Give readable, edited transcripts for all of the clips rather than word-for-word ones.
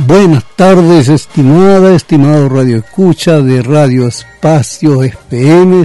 Buenas tardes, estimado Radio Escucha de Radio Espacio FM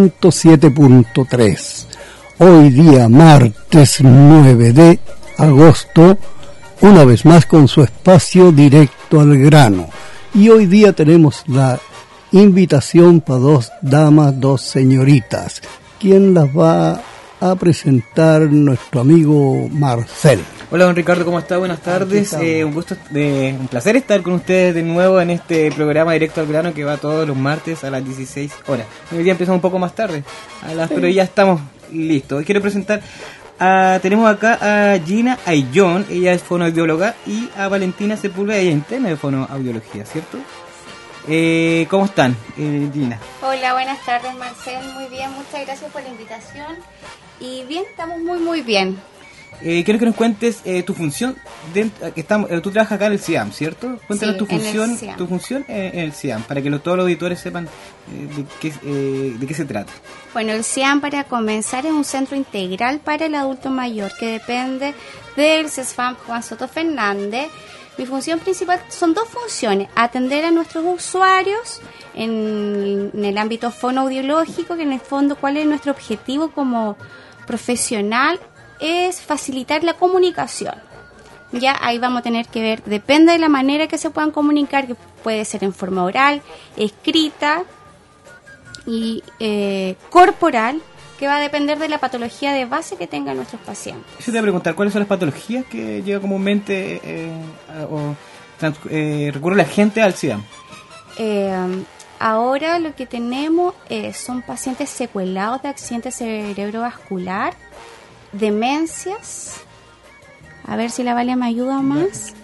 107.3. Hoy día martes 9 de agosto, una vez más con su espacio directo al grano. Y hoy día tenemos la invitación para dos damas, dos señoritas. ¿Quién las va a presentar? Nuestro amigo Marcel. Hola, don Ricardo, ¿cómo está? Buenas tardes. Un placer estar con ustedes de nuevo en este programa Directo al Grano que va todos los martes a las 16 horas. Hoy día empezamos un poco más tarde, pero ya estamos listos. Quiero presentar, tenemos acá a Gina Ayllón, ella es fonoaudióloga, y a Valentina Sepúlveda, ella interna de fonoaudiología, ¿cierto? ¿Cómo están, Gina? Hola, buenas tardes, Marcel. Muy bien, muchas gracias por la invitación. Y bien, estamos muy bien. Quiero que nos cuentes tu función. Tú trabajas acá en el CIAM, ¿cierto? Cuéntanos sí, tu función en el CIAM, para que todos los auditores sepan de qué se trata. Bueno, el CIAM, para comenzar, es un centro integral para el adulto mayor que depende del CESFAM Juan Soto Fernández. Mi función principal son dos funciones: atender a nuestros usuarios en el ámbito fonoaudiológico, que en el fondo, ¿cuál es nuestro objetivo como profesional? Es facilitar la comunicación. Ya ahí vamos a tener que ver, depende de la manera que se puedan comunicar, que puede ser en forma oral, escrita y corporal, que va a depender de la patología de base que tengan nuestros pacientes. Yo te voy a preguntar, ¿cuáles son las patologías que llega comúnmente recurre la gente al CIAM? Ahora lo que tenemos son pacientes secuelados de accidente cerebrovascular, demencias, a ver si la Vale me ayuda más.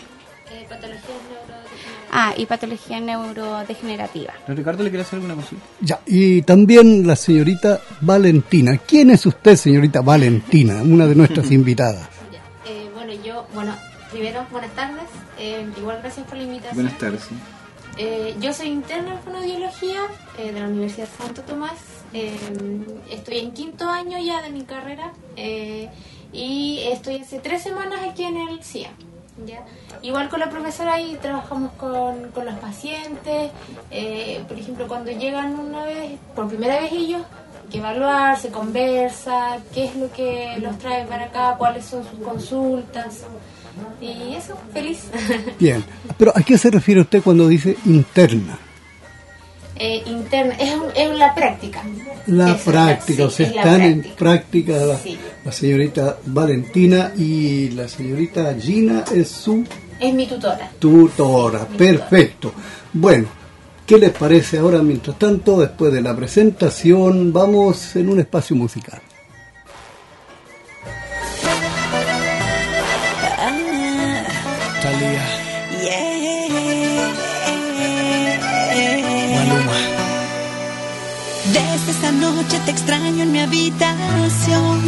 Patología neurodegenerativa. Ricardo, ¿le quiere hacer alguna consulta? Ya, y también la señorita Valentina. ¿Quién es usted, señorita Valentina? Una de nuestras invitadas. Primero, buenas tardes. Igual gracias por la invitación. Buenas tardes. Sí. Yo soy interna en fonoaudiología de la Universidad Santo Tomás. Estoy en 5º año ya de mi carrera y estoy hace 3 semanas aquí en el CIAM. ¿Ya? Igual con la profesora ahí trabajamos con los pacientes. Por ejemplo, cuando llegan por primera vez ellos, hay que evaluar, se conversa, qué es lo que los trae para acá, cuáles son sus consultas. Y eso, feliz. Bien, pero ¿a qué se refiere usted cuando dice interna? Interna, es la práctica. Están en práctica Sí. la señorita Valentina, y la señorita Gina es mi tutora. Perfecto. Bueno, ¿qué les parece ahora? Mientras tanto, después de la presentación, vamos en un espacio musical. Desde esta noche te extraño en mi habitación.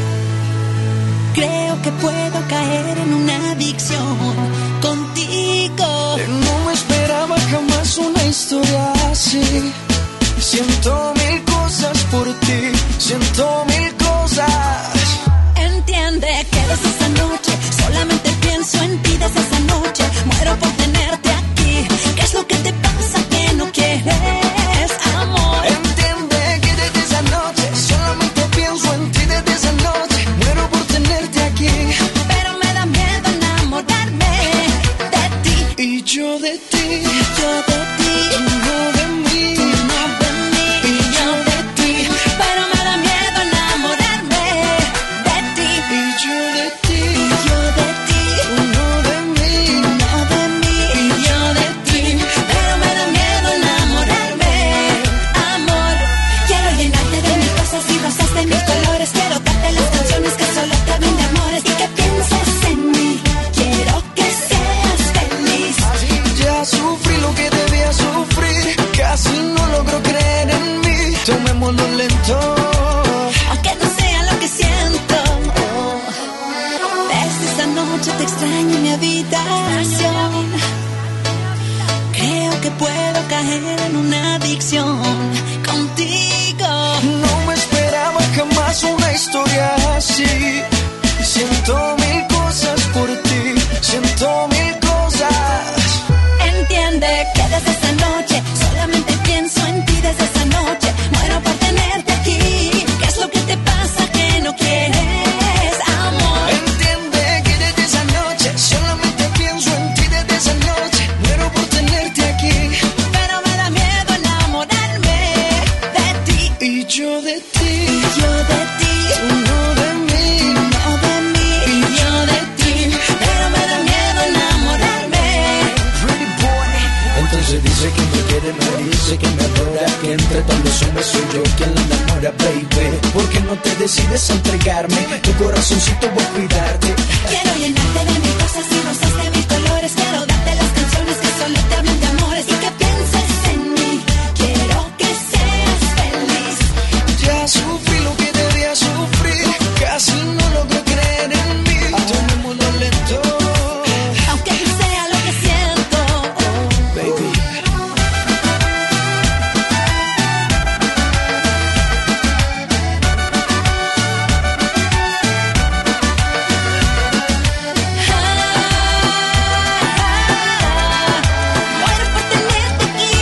Creo que puedo caer en una adicción contigo. No me esperaba jamás una historia así. Siento 1000 cosas por ti, siento 1000 cosas. Entiende que desde esa noche solamente pienso en ti. Desde esa noche muero por tenerte aquí. ¿Qué es lo que te pasa que no quieres amor? Entiende que desde esa noche solamente pienso en ti. Desde esa noche muero por tenerte aquí. Pero me da miedo enamorarme de ti. Y yo de ti. Yo de ti. Tú no de mí. Tú no de mí. Y yo de ti. Pero me da miedo presume soy yo quien la enamora, baby. ¿Por qué no te decides a entregarme tu corazoncito? Voy a cuidarte. Quiero llenarte de mil cosas y rosas de mil colores. Quiero darte las canciones que solo te hablan de amores y que pienses en mí. Quiero que seas feliz. Ya sufrí lo que debía sufrir, casi no logro creer en mí. Tomémoslo lento, Aunque sea lo que siento, baby. muero por tenerte aquí.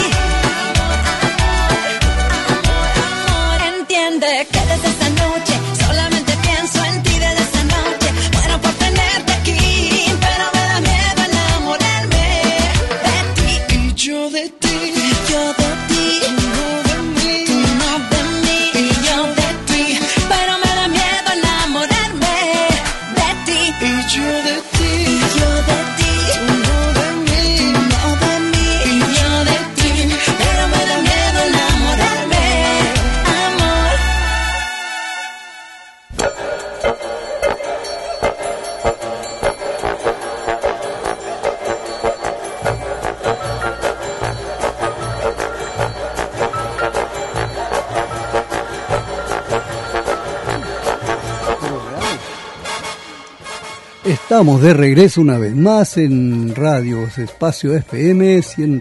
Amor, entiende que desde esa noche solamente pienso en ti. Desde esa noche muero por tenerte aquí, pero me da miedo enamorarme de ti. Y yo de ti, Yo de ti, no de mí. tú no de mí, y yo de ti, pero me da miedo enamorarme de ti. Y yo de ti, Yo de ti, no de mí. no de mí, y yo de ti, pero me da miedo enamorarme, amor. Estamos de regreso una vez más en Radios Espacio FM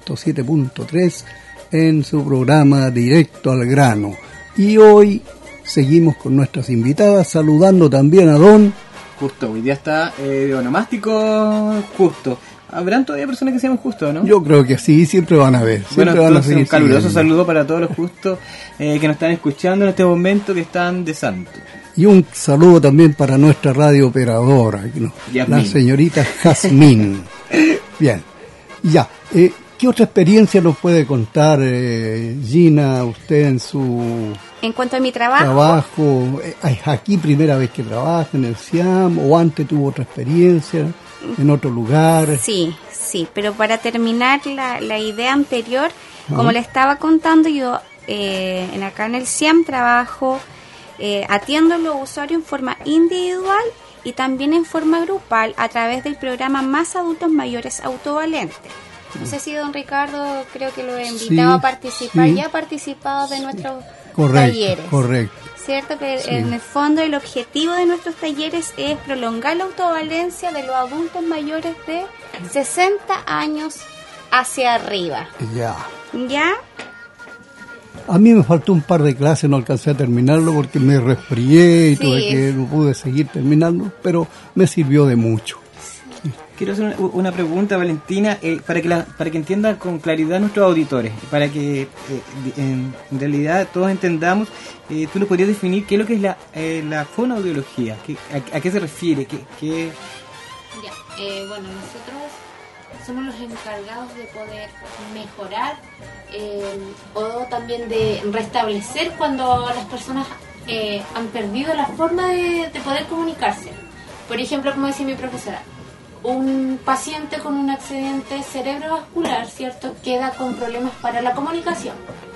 107.3 en su programa Directo al Grano. Y hoy seguimos con nuestras invitadas, saludando también a Don. Justo, hoy día está de onomástico Justo. Habrán todavía personas que se llaman Justo, ¿no? Yo creo que sí, siempre van a ver. Bueno, Siempre van a entonces seguir un caluroso siguiendo. saludo para todos los Justos que nos están escuchando en este momento, que están de santo. Y un saludo también para nuestra radio operadora, ¿no? Yasmín. La señorita Jazmín. Bien, ya. ¿Qué otra experiencia nos puede contar, Gina, usted en su En cuanto a mi trabajo, trabajo? ¿Es aquí primera vez que trabaja en el CIAM o antes tuvo otra experiencia en otro lugar? sí, pero para terminar la idea anterior, como le estaba contando, yo acá en el CIAM trabajo, atiendo a los usuarios en forma individual y también en forma grupal a través del programa Más Adultos Mayores Autovalentes. No sé si don Ricardo, creo que lo he invitado Sí, a participar, sí. ya ha participado de nuestros Correcto, talleres. correcto. Cierto que Sí. en el fondo el objetivo de nuestros talleres es prolongar la autovalencia de los adultos mayores de 60 años hacia arriba. Ya. ¿Ya? A mí me faltó un par de clases, no alcancé a terminarlo porque me resfrié y Sí. tuve que no pude seguir terminando, pero me sirvió de mucho. Quiero hacer una pregunta, Valentina, para que entiendan con claridad nuestros auditores, para que en realidad todos entendamos. ¿Tú nos podrías definir qué es lo que es la fonoaudiología? ¿A qué se refiere? Ya, bueno, nosotros somos los encargados de poder mejorar o también de restablecer cuando las personas han perdido la forma de poder comunicarse. Por ejemplo, como decía mi profesora, un paciente con un accidente cerebrovascular, ¿cierto?, queda con problemas para la comunicación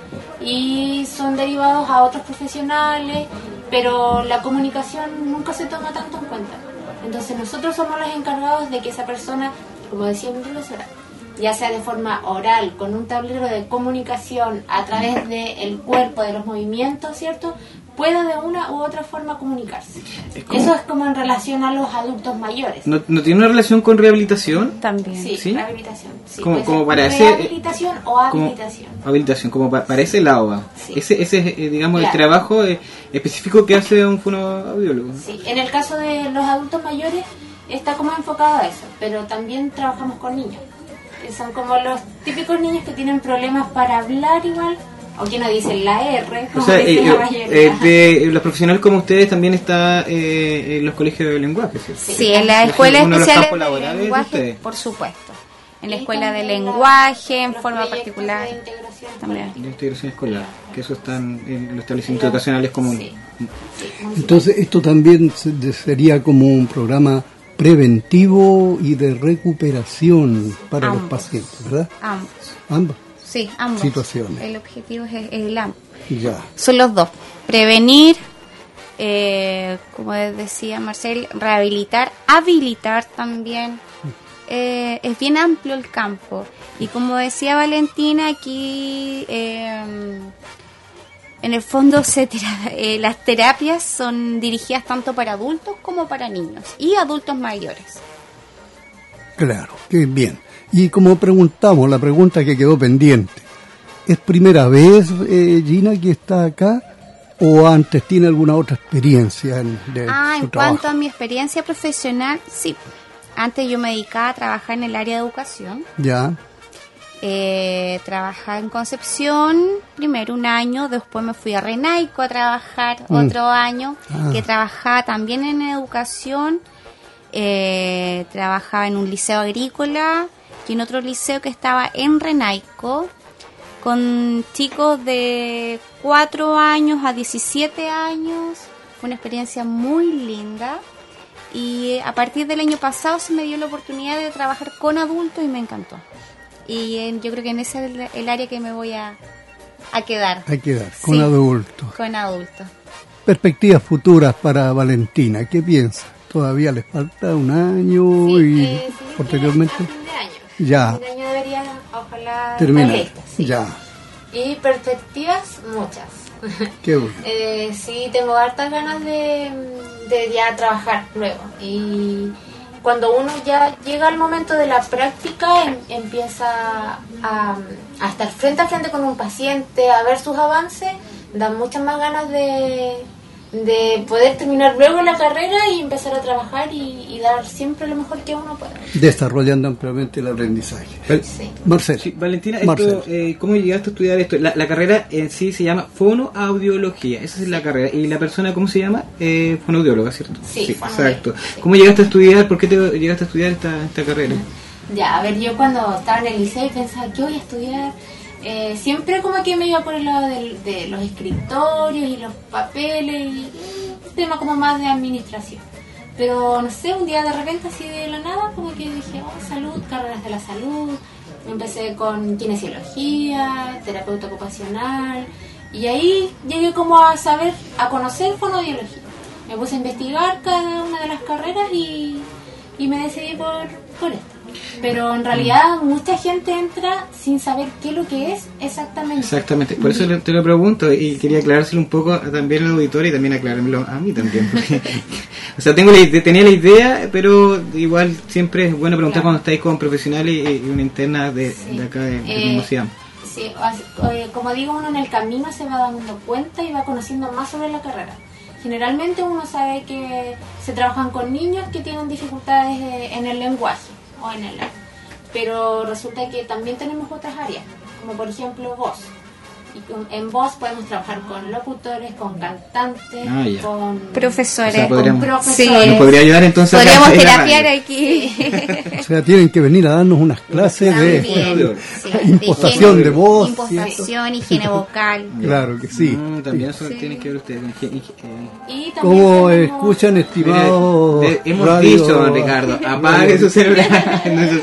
y son derivados a otros profesionales, pero la comunicación nunca se toma tanto en cuenta. Entonces nosotros somos los encargados de que esa persona, como decía mi profesora, ya sea de forma oral, con un tablero de comunicación a través del cuerpo, de los movimientos, ¿cierto?, pueda de una u otra forma comunicarse. Eso es como en relación a los adultos mayores. ¿No tiene una relación con rehabilitación? También. Sí, ¿Sí? rehabilitación. Sí, Como puede ser para ese, rehabilitación o habilitación. Habilitación, como para ese lado va. Sí. Ese es, digamos, Claro. el trabajo específico que hace un fonoaudiólogo. Sí, en el caso de los adultos mayores está como enfocado a eso, pero también trabajamos con niños. Que son como los típicos niños que tienen problemas para hablar igual, o que no dicen la R, O como sea, dicen la mayoría. los profesionales como ustedes también está en los colegios de lenguaje, ¿cierto? Sí, en las escuelas Uno de los especiales campos de laborales de lenguaje, ustedes. por supuesto. En la Y escuela de también lenguaje, en los forma proyectos particular. de integración También. escolar. De integración escolar, que eso están en los establecimientos educacionales comunes. Sí. Sí, Entonces, esto también sería como un programa preventivo y de recuperación para los Ambos. pacientes, ¿verdad? Ambos. Ambos. Sí, ambos. situaciones. El objetivo es el ambos. Ya. Son los dos. Prevenir, como decía Marcel, rehabilitar, habilitar también. Es bien amplio el campo. Y como decía Valentina, aquí en el fondo las terapias son dirigidas tanto para adultos como para niños y adultos mayores. Claro, qué bien. Y como preguntamos, la pregunta que quedó pendiente, ¿es primera vez, Gina, que está acá? ¿O antes tiene alguna otra experiencia en su En trabajo? cuanto a mi experiencia profesional, sí. Antes yo me dedicaba a trabajar en el área de educación. Ya. Trabajaba en Concepción primero un año, después me fui a Renaico a trabajar otro año, que trabajaba también en educación. Trabajaba en un liceo agrícola y en otro liceo que estaba en Renaico con chicos de 4 años a 17 años. Fue una experiencia muy linda y a partir del año pasado se me dio la oportunidad de trabajar con adultos y me encantó. Y yo creo que en ese es el área que me voy a quedar. Hay que dar, con Sí, adultos. Con adultos. Perspectivas futuras para Valentina, ¿qué piensa? ¿Todavía les falta un año y posteriormente? A fin de año. Ya. A fin de año debería, ojalá, Termina. estar lista, sí. Ya. Y perspectivas, muchas. Qué bueno. Sí, tengo hartas ganas de ya trabajar luego. Y cuando uno ya llega al momento de la práctica, empieza a estar frente a frente con un paciente, a ver sus avances, dan muchas más ganas de poder terminar luego la carrera y empezar a trabajar y dar siempre lo mejor que uno pueda. Desarrollando ampliamente el aprendizaje. Sí. Marcel. Sí, Valentina, Marcel. esto, ¿cómo llegaste a estudiar esto? La carrera en sí se llama fonoaudiología, esa es la carrera. ¿Y la persona cómo se llama? Fonoaudióloga, ¿cierto? Sí, fonoaudióloga. Exacto. Sí. ¿Cómo llegaste a estudiar? ¿Por qué te llegaste a estudiar esta carrera? Ya, a ver, yo cuando estaba en el liceo pensaba, ¿qué voy a estudiar? Siempre como que me iba por el lado de los escritorios y los papeles y un tema como más de administración. Pero no sé, un día de repente así de la nada como que dije, salud, carreras de la salud. Empecé con kinesiología, terapeuta ocupacional y ahí llegué como a saber, a conocer fonoaudiología. Me puse a investigar cada una de las carreras y me decidí por esto. Pero en realidad mucha gente entra sin saber qué es lo que es exactamente. Exactamente, por eso te lo pregunto y quería aclarárselo un poco también al auditorio y también aclarármelo a mí también. Porque, o sea, tenía la idea, pero igual siempre es bueno preguntar cuando estáis con profesionales y una interna de acá de Universidad. Sí, como digo, uno en el camino se va dando cuenta y va conociendo más sobre la carrera. Generalmente uno sabe que se trabajan con niños que tienen dificultades en el lenguaje o en el arte, pero resulta que también tenemos otras áreas, como por ejemplo voz. Y en voz podemos trabajar con locutores, con cantantes, con profesores. O sea, podríamos, con profesores. Sí. ¿Nos podría ayudar entonces? Podríamos acá en la terapiar radio? aquí. O sea, tienen que venir a darnos unas clases de impostación de voz. Impostación, higiene vocal. Claro que sí. También eso tienen que ver ustedes. Y también ¿Cómo tenemos- escuchan, estimados Hemos radio- dicho, don Ricardo, apague su celular.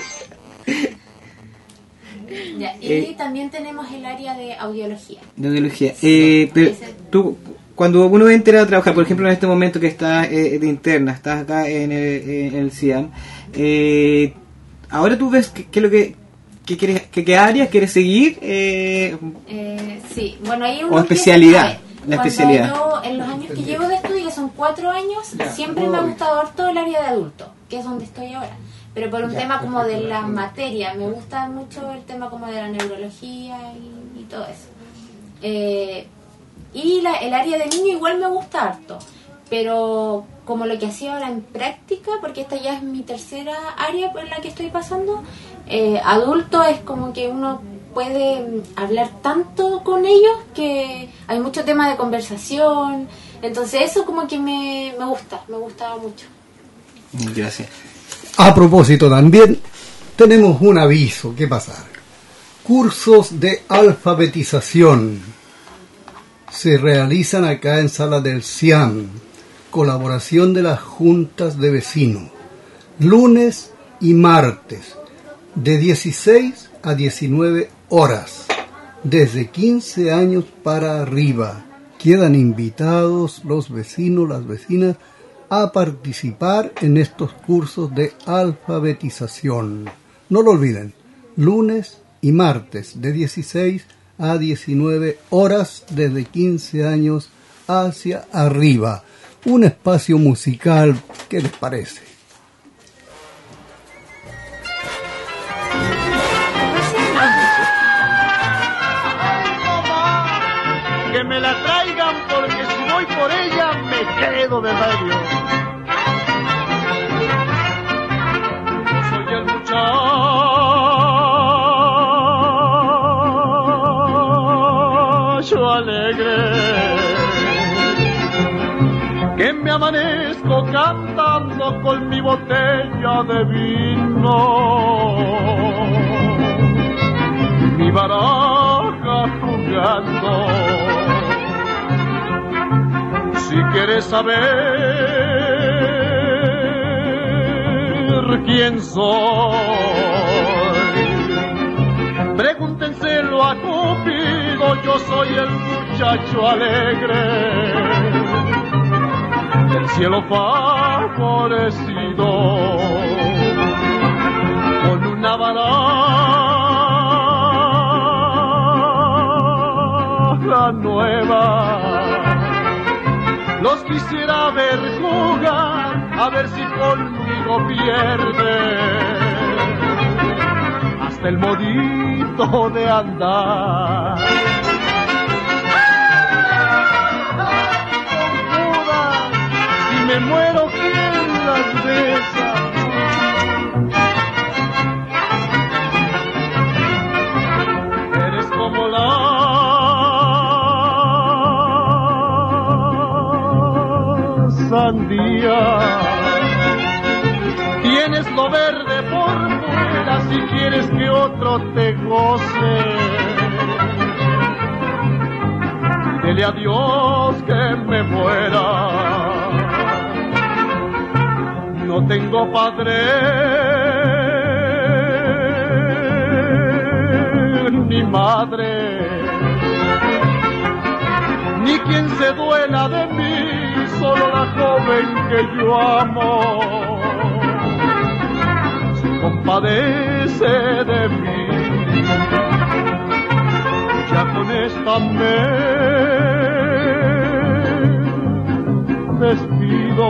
Ya, y también tenemos el área de audiología. De audiología. Pero tú, cuando uno entra a trabajar, por ejemplo, en este momento que estás de interna, estás acá en el CIAM, ahora tú ves qué áreas quieres seguir. Sí, bueno, ahí O especialidad, a ver, la cuando especialidad. yo, en los años que llevo de estudio, que son 4 años, siempre me ha gustado harto el área de adulto, que es donde estoy ahora. Pero por un tema como de la materia, me gusta mucho el tema como de la neurología y todo eso. Y el área de niño igual me gusta harto, pero como lo que hacía ahora en práctica, porque esta ya es mi tercera área por la que estoy pasando, adulto es como que uno puede hablar tanto con ellos que hay mucho tema de conversación, entonces eso como que me gusta mucho. Gracias. A propósito, también tenemos un aviso que pasar. Cursos de alfabetización se realizan acá en Sala del CIAM, colaboración de las juntas de vecinos, lunes y martes, de 16 a 19 horas. desde 15 años para arriba. Quedan invitados los vecinos, las vecinas, a participar en estos cursos de alfabetización. No lo olviden, lunes y martes de 16 a 19 horas desde 15 años hacia arriba. Un espacio musical, ¿qué les parece? Que me la traigan porque si voy por ella me quedo de medio. Soy el muchacho alegre que me amanezco cantando con mi botella de vino, mi baraja jugando. Si quieres saber quién soy, pregúntenselo a Cupido, yo soy el muchacho alegre, del cielo favorecido, con una baraja nueva. Los quisiera ver jugar, a ver si conmigo pierde hasta el modito de andar. Si me muero, ¿quién las besa? Eres como la sandía, tienes lo verde por fuera, si quieres que otro te goce, dile a Dios que me muera. No tengo padre ni madre, ni quien se duela de mí, solo la joven que yo amo se compadece de mí. Ya con esta me despido.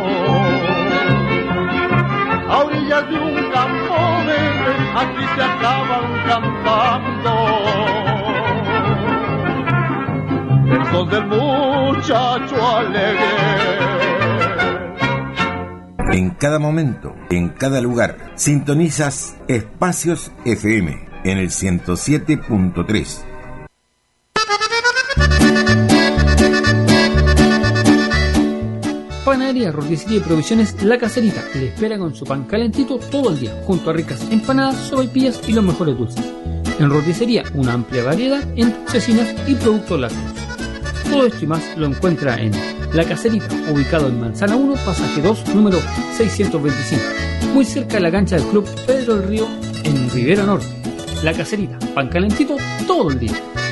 A orillas de un campo verde, aquí se acaban cantando versos del muchacho alegre. En cada momento, en cada lugar, sintonizas Espacios FM en el 107.3. Panadería, roticería y provisiones La Caserita le espera con su pan calentito todo el día, junto a ricas empanadas, sopaipillas y los mejores dulces. En roticería, una amplia variedad en cecinas y productos lácteos. Todo esto y más lo encuentra en La Caserita, ubicado en Manzana 1, pasaje 2, número 625, muy cerca de la cancha del Club Pedro del Río, en Rivera Norte. La Caserita, pan calentito todo el día.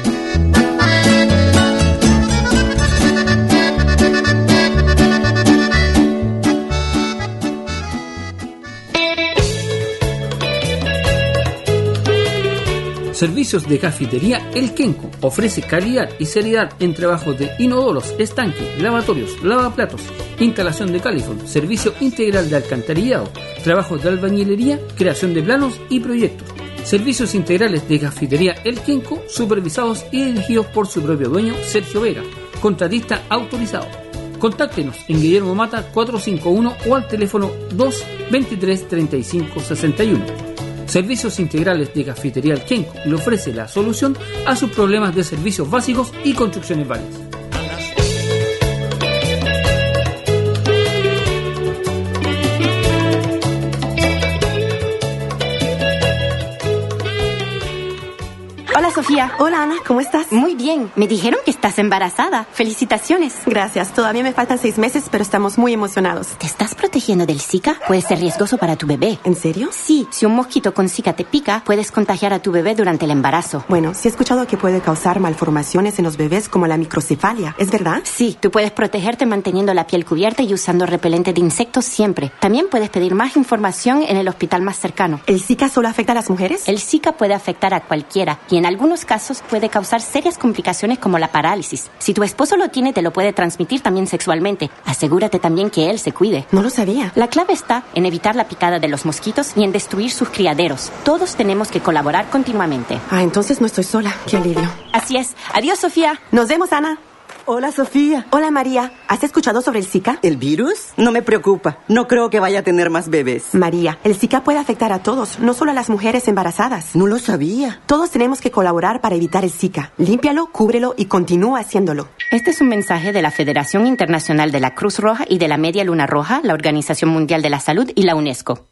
Servicios de Cafetería El Kenco. Ofrece calidad y seriedad en trabajos de inodoros, estanque, lavatorios, lavaplatos, instalación de calefón, servicio integral de alcantarillado, trabajos de albañilería, creación de planos y proyectos. Servicios integrales de Cafetería El Kenco, supervisados y dirigidos por su propio dueño, Sergio Vega, contratista autorizado. Contáctenos en Guillermo Mata 451 o al teléfono 223 35 61. Servicios integrales de Cafetería El Kenco le ofrece la solución a sus problemas de servicios básicos y construcciones varias. Hola, Sofía. Hola, Ana, ¿cómo estás? Muy bien. Me dijeron que estás embarazada. Felicitaciones. Gracias. Todavía me faltan 6 meses, pero estamos muy emocionados. ¿Te estás protegiendo del Zika? Puede ser riesgoso para tu bebé. ¿En serio? Sí. Si un mosquito con Zika te pica, puedes contagiar a tu bebé durante el embarazo. Bueno, sí he escuchado que puede causar malformaciones en los bebés como la microcefalia. ¿Es verdad? Sí. Tú puedes protegerte manteniendo la piel cubierta y usando repelente de insectos siempre. También puedes pedir más información en el hospital más cercano. ¿El Zika solo afecta a las mujeres? El Zika puede afectar a cualquiera y en algunos casos puede causar serias complicaciones como la parálisis. Si tu esposo lo tiene, te lo puede transmitir también sexualmente. Asegúrate también que él se cuide. No lo sabía. La clave está en evitar la picada de los mosquitos y en destruir sus criaderos. Todos tenemos que colaborar continuamente. Ah, entonces no estoy sola. Qué alivio. Así es. Adiós, Sofía. Nos vemos, Ana. Hola, Sofía. Hola, María. ¿Has escuchado sobre el Zika? ¿El virus? No me preocupa. No creo que vaya a tener más bebés. María, el Zika puede afectar a todos, no solo a las mujeres embarazadas. No lo sabía. Todos tenemos que colaborar para evitar el Zika. Límpialo, cúbrelo y continúa haciéndolo. Este es un mensaje de la Federación Internacional de la Cruz Roja y de la Media Luna Roja, la Organización Mundial de la Salud y la UNESCO.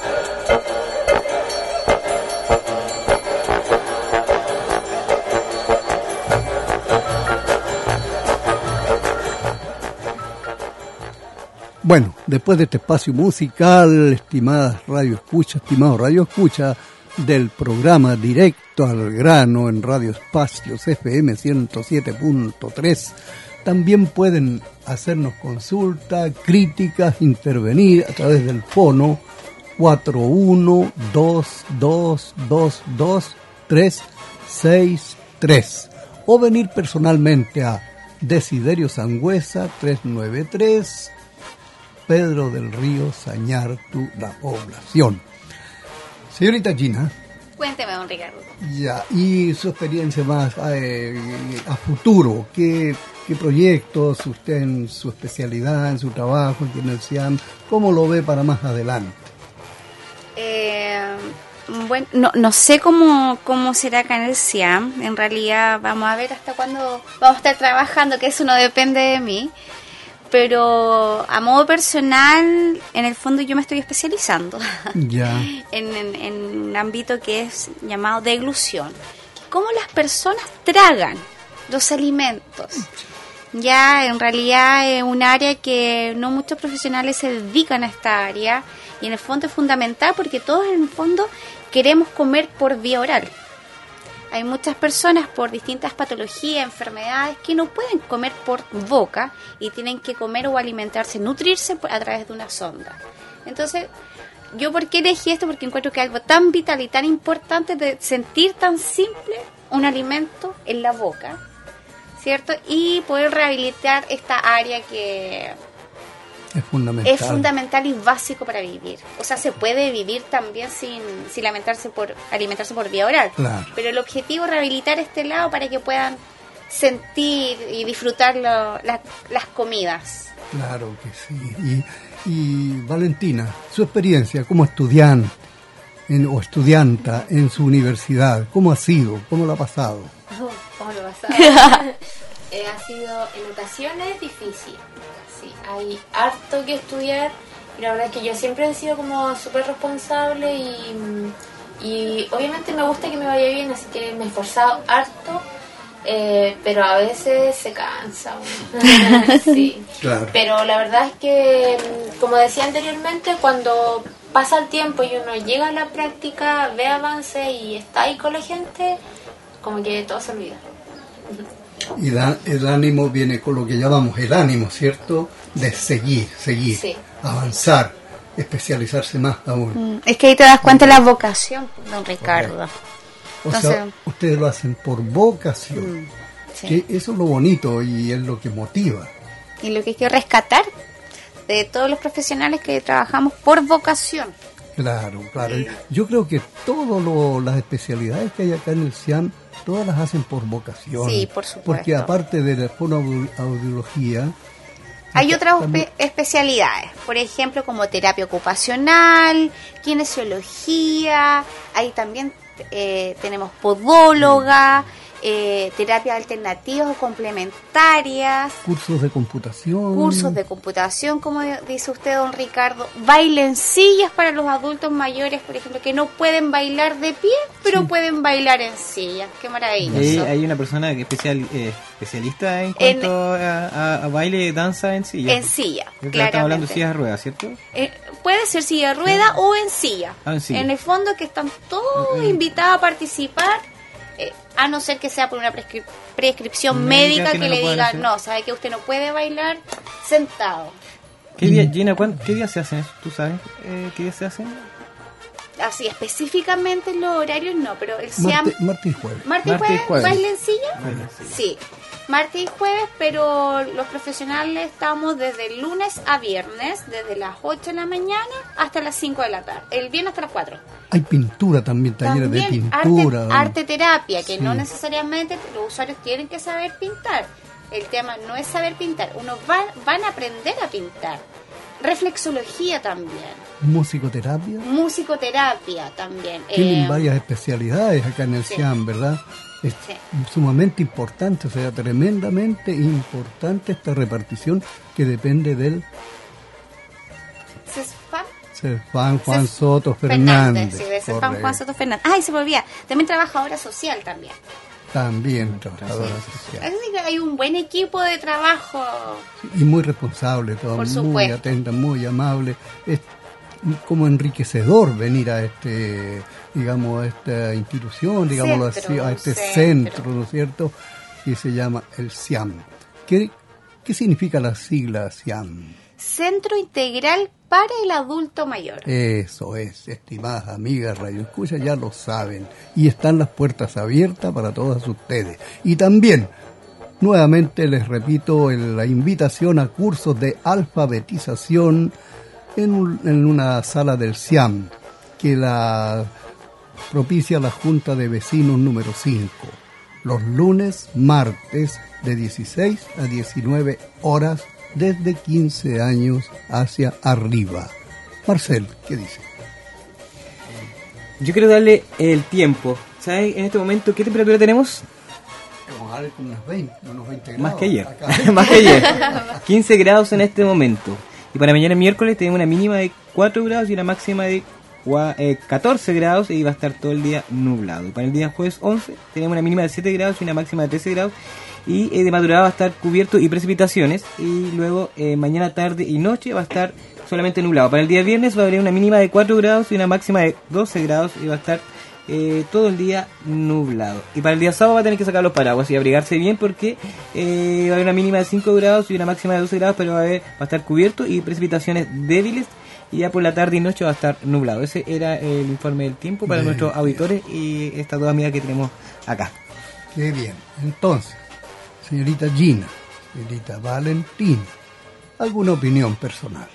Bueno, después de este espacio musical, estimados radio escucha del programa Directo al Grano en Radio Espacios FM 107.3, también pueden hacernos consulta, críticas, intervenir a través del fono 412222363 o venir personalmente a Desiderio Sangüesa 393 Pedro del Río, Sañartu, la población. Señorita Gina. Cuénteme, don Ricardo. Ya, y su experiencia más a futuro, ¿qué proyectos usted en su especialidad, en su trabajo aquí en el CIAM, cómo lo ve para más adelante? Bueno, no sé cómo será acá en el CIAM. En realidad vamos a ver hasta cuándo vamos a estar trabajando, que eso no depende de mí. Pero a modo personal, en el fondo yo me estoy especializando en un ámbito que es llamado deglución. Cómo las personas tragan los alimentos. Ya en realidad es un área que no muchos profesionales se dedican a esta área y en el fondo es fundamental porque todos en el fondo queremos comer por vía oral. Hay muchas personas por distintas patologías, enfermedades, que no pueden comer por boca y tienen que comer o alimentarse, nutrirse a través de una sonda. Entonces, ¿yo por qué elegí esto? Porque encuentro que es algo tan vital y tan importante de sentir tan simple un alimento en la boca, ¿cierto? Y poder rehabilitar esta área que es fundamental y básico para vivir. O sea, se puede vivir también sin alimentarse por vía oral. Claro. Pero el objetivo es rehabilitar este lado para que puedan sentir y disfrutar las comidas. Claro que sí. Y Valentina, su experiencia como estudiante o estudianta en su universidad, ¿cómo ha sido? ¿Cómo lo ha pasado? ¿Cómo lo ha pasado? Ha sido en ocasiones difícil. Sí, hay harto que estudiar y la verdad es que yo siempre he sido como súper responsable y obviamente me gusta que me vaya bien, así que me he esforzado harto, pero a veces se cansa uno. Sí. Claro. Pero la verdad es que, como decía anteriormente, cuando pasa el tiempo y uno llega a la práctica, ve avance y está ahí con la gente, como que todo se olvida. Y el ánimo viene con lo que llamamos el ánimo, ¿cierto? De seguir, sí. Avanzar, especializarse más aún. Es que ahí te das cuenta de la vocación, don Ricardo. Entonces, o sea, ustedes lo hacen por vocación. Sí. Que eso es lo bonito y es lo que motiva. Y lo que hay que rescatar de todos los profesionales que trabajamos por vocación. Claro. Yo creo que todas las especialidades que hay acá en el CIAM, todas las hacen por vocación. Sí, por supuesto. Porque aparte de la fonoaudiología, hay otras especialidades, por ejemplo, como terapia ocupacional, kinesiología, ahí también tenemos podóloga, terapias alternativas o complementarias, cursos de computación, como dice usted, don Ricardo, bailencillas para los adultos mayores, por ejemplo, que no pueden bailar de pie, pero pueden bailar en silla. Qué maravilloso. Hay una persona que especialista en cuanto a baile, danza en silla. En silla, claramente. Estamos hablando de sillas de ruedas, ¿cierto? Puede ser silla de rueda o en silla. En el fondo que están todos invitados a participar, a no ser que sea por una prescripción médica que le diga, no, sabe que usted no puede bailar sentado. ¿Qué día, Gina, qué día se hacen eso? ¿Tú sabes qué día se hacen? Así específicamente en los horarios no, pero el SIAM... Martes y jueves. ¿Martes y jueves? ¿Baile en silla? Sí. Martes y jueves, pero los profesionales estamos desde el lunes a viernes, desde las 8 de la mañana hasta las 5 de la tarde. El viernes hasta las 4. Hay pintura también, talleres de pintura. Arte terapia, que no necesariamente los usuarios tienen que saber pintar. El tema no es saber pintar, van a aprender a pintar. Reflexología también. Musicoterapia también. Tienen varias especialidades acá en el SIAM, ¿verdad? Es sumamente importante, o sea, tremendamente importante esta repartición que depende del CESFAM Juan Soto Fernández. Sí, de CESFAM Juan Soto Fernández. Y se me olvida, también trabajadora social también. También trabajadora social. Así que hay un buen equipo de trabajo. Y muy responsable, todo muy atenta, muy amable. Es como enriquecedor venir a digamos, a esta institución, digámoslo así, a este centro, ¿no es cierto? Que se llama el SIAM. ¿Qué significa la sigla SIAM? Centro Integral para el Adulto Mayor. Eso es, estimadas amigas Radio Escucha, ya lo saben. Y están las puertas abiertas para todas ustedes. Y también, nuevamente les repito, la invitación a cursos de alfabetización en una sala del SIAM, que la propicia la Junta de Vecinos número 5, los lunes, martes, de 16 a 19 horas, desde 15 años hacia arriba. Marcel, ¿qué dice? Yo quiero darle el tiempo. ¿Sabes en este momento qué temperatura tenemos? Vamos a ver con unos 20 grados. Más que ayer. Más que ayer. 15 grados en este momento. Y para mañana miércoles tenemos una mínima de 4 grados y una máxima de 14 grados y va a estar todo el día nublado. Y para el día jueves 11 tenemos una mínima de 7 grados y una máxima de 13 grados. Y de madrugada va a estar cubierto y precipitaciones. Y luego mañana, tarde y noche va a estar solamente nublado. Para el día viernes va a haber una mínima de 4 grados y una máxima de 12 grados. Y va a estar todo el día nublado. Y para el día sábado va a tener que sacar los paraguas y abrigarse bien porque va a haber una mínima de 5 grados y una máxima de 12 grados. Pero va a estar cubierto y precipitaciones débiles. Y ya por la tarde y noche va a estar nublado. Ese era el informe del tiempo para nuestros auditores y estas dos amigas que tenemos acá. Qué bien. Entonces, señorita Gina, señorita Valentina, ¿alguna opinión personal?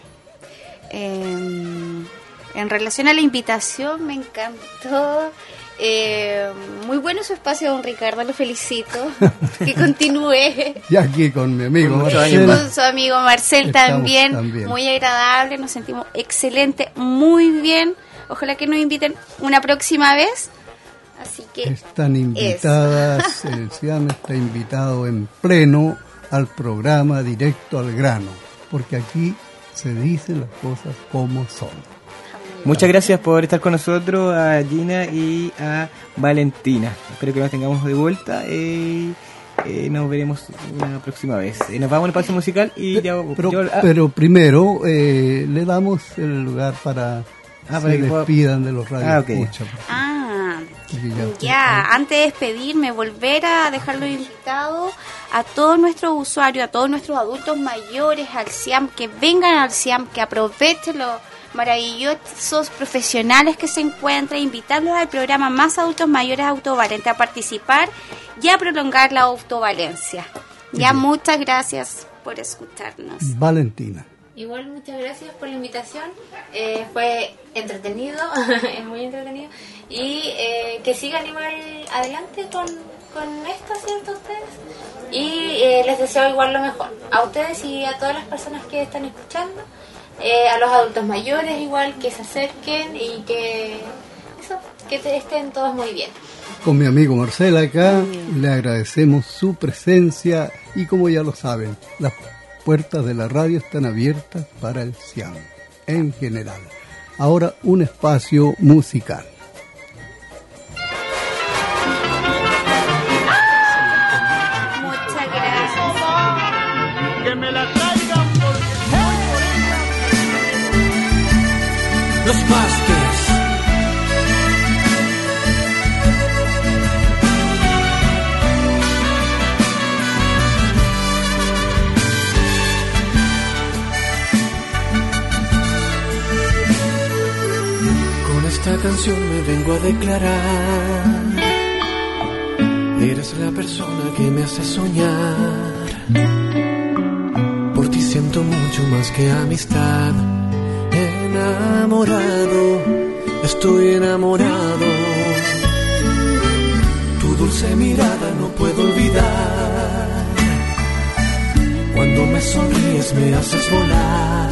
En relación a la invitación, me encantó. Muy bueno su espacio, don Ricardo, lo felicito. Que continúe. Y aquí con mi amigo Marcel. Con su amigo Marcel también. Muy agradable, nos sentimos excelente, muy bien. Ojalá que nos inviten una próxima vez. Así que están invitadas, el SIAM está invitado en pleno al programa Directo al Grano, porque aquí se dicen las cosas como son. Muchas gracias por estar con nosotros, a Gina y a Valentina. Espero que nos tengamos de vuelta. Nos veremos una próxima vez. Nos vamos al espacio musical y pero primero le damos el lugar para que se despidan de los radios. Antes de despedirme, volver a dejarlo invitado a todos nuestros usuarios, a todos nuestros adultos mayores al SIAM, que vengan al SIAM, que aprovechen los maravillosos profesionales que se encuentran, invitarlos al programa Más Adultos Mayores Autovalente a participar y a prolongar la autovalencia. Muchas gracias por escucharnos. Valentina. Igual, muchas gracias por la invitación. Fue entretenido, es muy entretenido. Y que sigan igual adelante con esto, ¿cierto? Ustedes. Y les deseo igual lo mejor. A ustedes y a todas las personas que están escuchando. A los adultos mayores igual, que se acerquen y que eso, que estén todos muy bien. Con mi amigo Marcel acá, le agradecemos su presencia y como ya lo saben, las puertas de la radio están abiertas para el CIAM en general. Ahora un espacio musical. Muchas gracias. Que me la traigan porque Los Vázquez. Con esta canción me vengo a declarar. Eres la persona que me hace soñar. Por ti siento mucho más que amistad. Enamorado, estoy enamorado. Tu dulce mirada no puedo olvidar. Cuando me sonríes me haces volar.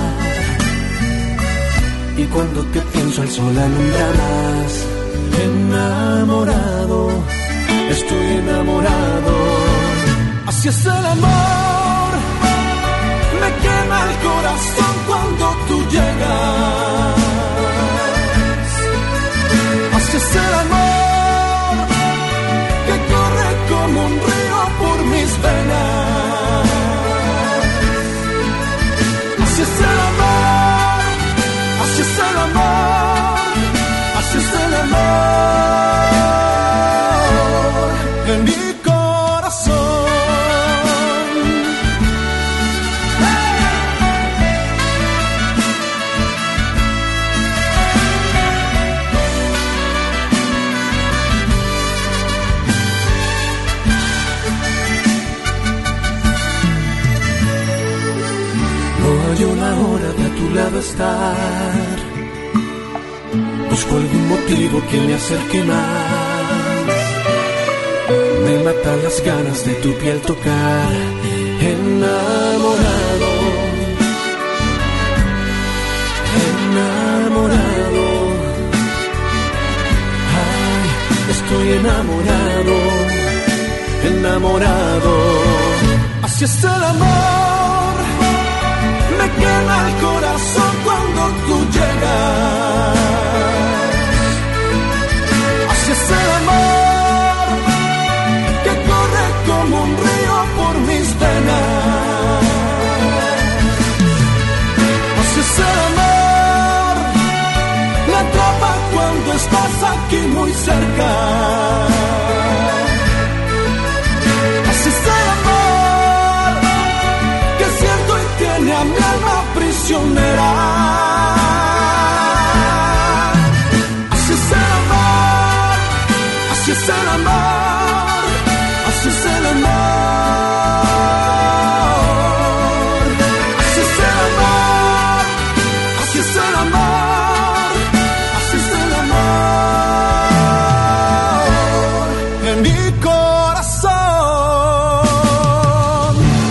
Y cuando te pienso el sol alumbra más. Enamorado, estoy enamorado. Así es el amor. Me quema el corazón cuando tú llegas. Así es el amor que corre como un río por mis venas. Así es el amor, así es el amor, así es el amor en mi corazón. Yo la hora de a tu lado estar. Busco algún motivo que me acerque más. Me matan las ganas de tu piel tocar. Enamorado, enamorado. Ay, estoy enamorado, enamorado. Así es el amor. Me quema el corazón cuando tú llegas. Así es el amor que corre como un río por mis venas. Así es el amor, me atrapa cuando estás aquí muy cerca. Así es el amor que siento y tiene a mi alma prisionera. Así es el amor, así es el amor, así es el amor. Así es el amor, así es el amor, así es el amor en mi corazón.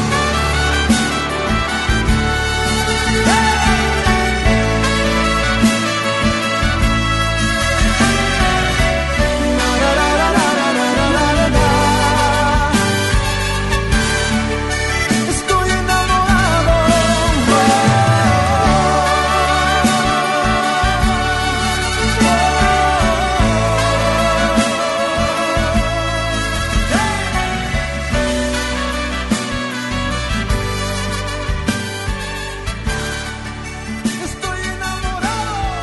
Estoy enamorado. Estoy enamorado.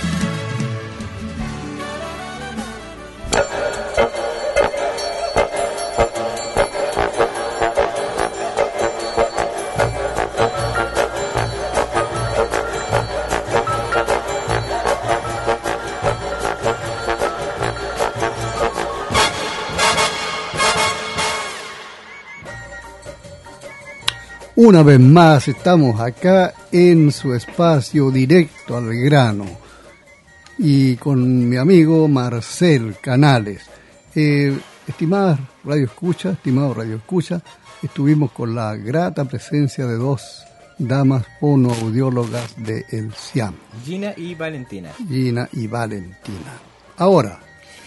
Una vez más estamos acá en su espacio directo al grano y con mi amigo Marcel Canales. Estimadas Radio Escucha, estimado Radio Escucha, estuvimos con la grata presencia de dos damas fonoaudiólogas de El CIAM. Gina y Valentina. Gina y Valentina. Ahora.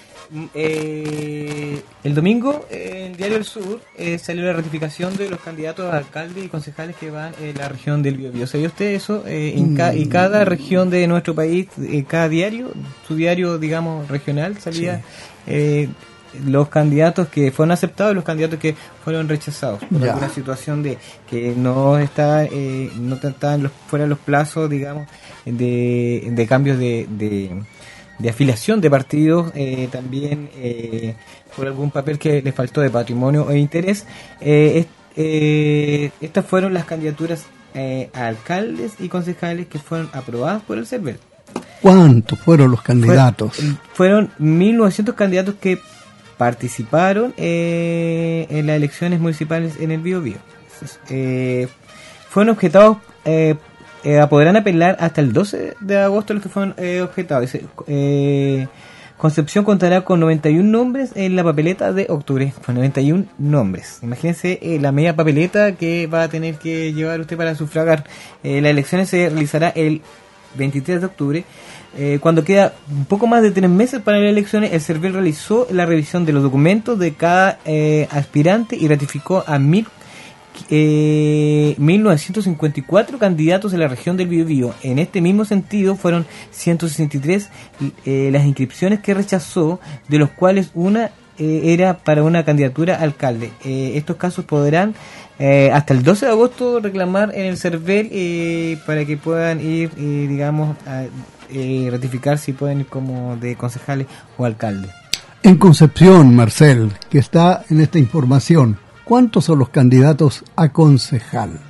El domingo en el Diario del Sur salió la ratificación de los candidatos a alcalde y concejales que van en la región del Biobío. ¿Sabía usted eso? Y cada región de nuestro país, cada diario, su diario, digamos, regional, salía los candidatos que fueron aceptados y los candidatos que fueron rechazados por alguna situación de que no estaban fuera de los plazos, digamos, de cambios de afiliación de partidos, también por algún papel que le faltó de patrimonio e interés. Estas fueron las candidaturas a alcaldes y concejales que fueron aprobadas por el CERVEL. ¿Cuántos fueron los candidatos? Fueron 1.900 candidatos que participaron en las elecciones municipales en el Biobío. Fueron objetados, podrán apelar hasta el 12 de agosto los que fueron objetados. Concepción contará con 91 nombres en la papeleta de octubre. Con 91 nombres. Imagínense la media papeleta que va a tener que llevar usted para sufragar. Las elecciones se realizará el 23 de octubre. Cuando queda un poco más de 3 meses para las elecciones, el CERVEL realizó la revisión de los documentos de cada aspirante y ratificó a 1.954 candidatos en la región del Biobío. En este mismo sentido, fueron 163 las inscripciones que rechazó, de los cuales una era para una candidatura a alcalde. Estos casos podrán hasta el 12 de agosto reclamar en el CERVEL para que puedan ir, digamos, a ratificar si pueden ir como de concejales o alcaldes. En Concepción, Marcel, que está en esta información, ¿cuántos son los candidatos a concejal?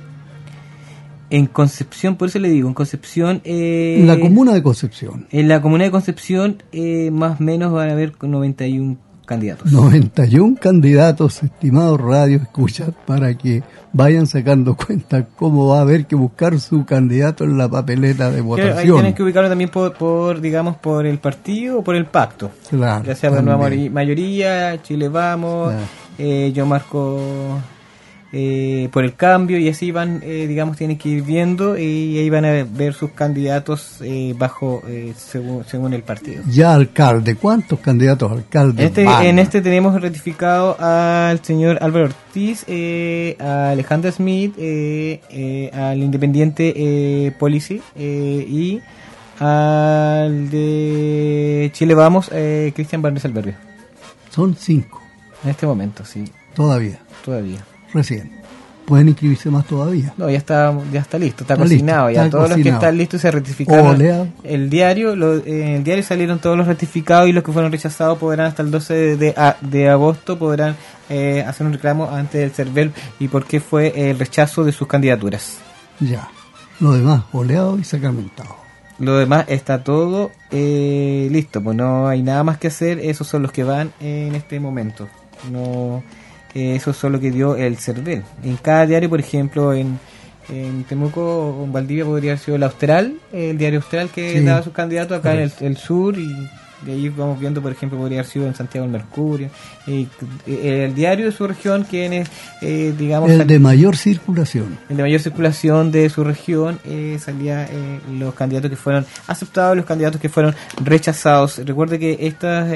En Concepción, por eso le digo, en Concepción... en la comuna de Concepción. En la comuna de Concepción, más o menos van a haber 91 candidatos. 91 candidatos, estimados radio escuchas, para que vayan sacando cuenta cómo va a haber que buscar su candidato en la papeleta de votación. Ahí tienen que ubicarlo también por digamos, por el partido o por el pacto. Claro, ya sea por Nueva Mayoría, Chile Vamos, Yo Marco por el Cambio, y así van, digamos, tienen que ir viendo y ahí van a ver sus candidatos bajo según el partido. Ya alcalde, ¿cuántos candidatos a alcalde van? En este tenemos ratificado al señor Álvaro Ortiz, a Alejandra Smith, al independiente Policy y al de Chile Vamos, Cristian Barnes Albergue. Son 5. En este momento, sí. Todavía. Recién. ¿Pueden inscribirse más todavía? No, ya está listo, está cocinado. Todos cocinado. Los que están listos se ratificaron. El diario salieron todos los ratificados, y los que fueron rechazados podrán hasta el 12 de agosto podrán hacer un reclamo ante el CERVEL y por qué fue el rechazo de sus candidaturas. Ya. Lo demás, oleado y sacramentado. Lo demás está todo listo, pues no hay nada más que hacer. Esos son los que van en este momento. No... eso es lo que dio el CERVEL. En cada diario, por ejemplo, en Temuco o en Valdivia podría haber sido el Austral, el diario Austral que daba sus candidatos, acá en el sur, y de ahí vamos viendo, por ejemplo, podría haber sido en Santiago el Mercurio, el diario de su región, que es, digamos... El de mayor circulación. El de mayor circulación de su región, salía los candidatos que fueron aceptados, los candidatos que fueron rechazados. Recuerde que estas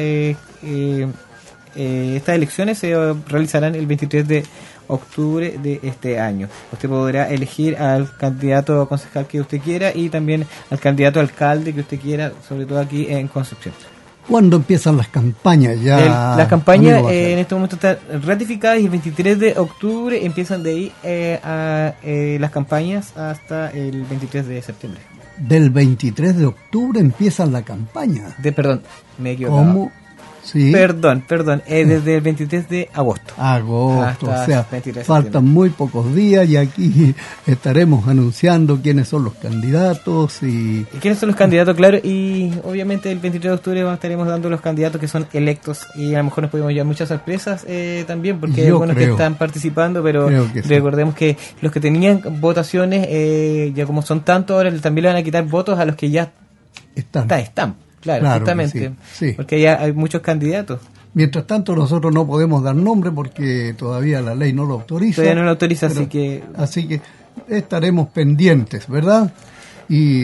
elecciones se realizarán el 23 de octubre de este año. Usted podrá elegir al candidato a concejal que usted quiera y también al candidato a alcalde que usted quiera, sobre todo aquí en Concepción. ¿Cuándo empiezan las campañas? Las campañas en este momento están ratificadas y el 23 de octubre empiezan de ahí las campañas hasta el 23 de septiembre. Del 23 de octubre empiezan la campaña. Perdón, me he equivocado. ¿Cómo? Sí. Perdón, desde el 23 de agosto. O sea, faltan muy pocos días y aquí estaremos anunciando quiénes son los candidatos y quiénes son los candidatos, claro, y obviamente el 23 de octubre estaremos dando los candidatos que son electos, y a lo mejor nos podemos llevar muchas sorpresas también, porque hay algunos que están participando, pero recordemos que los que tenían votaciones, ya como son tantos ahora, también le van a quitar votos a los que ya están. Claro, justamente, sí. Porque ya hay muchos candidatos. Mientras tanto, nosotros no podemos dar nombre porque todavía la ley no lo autoriza. Todavía no lo autoriza, así que estaremos pendientes, ¿verdad? Y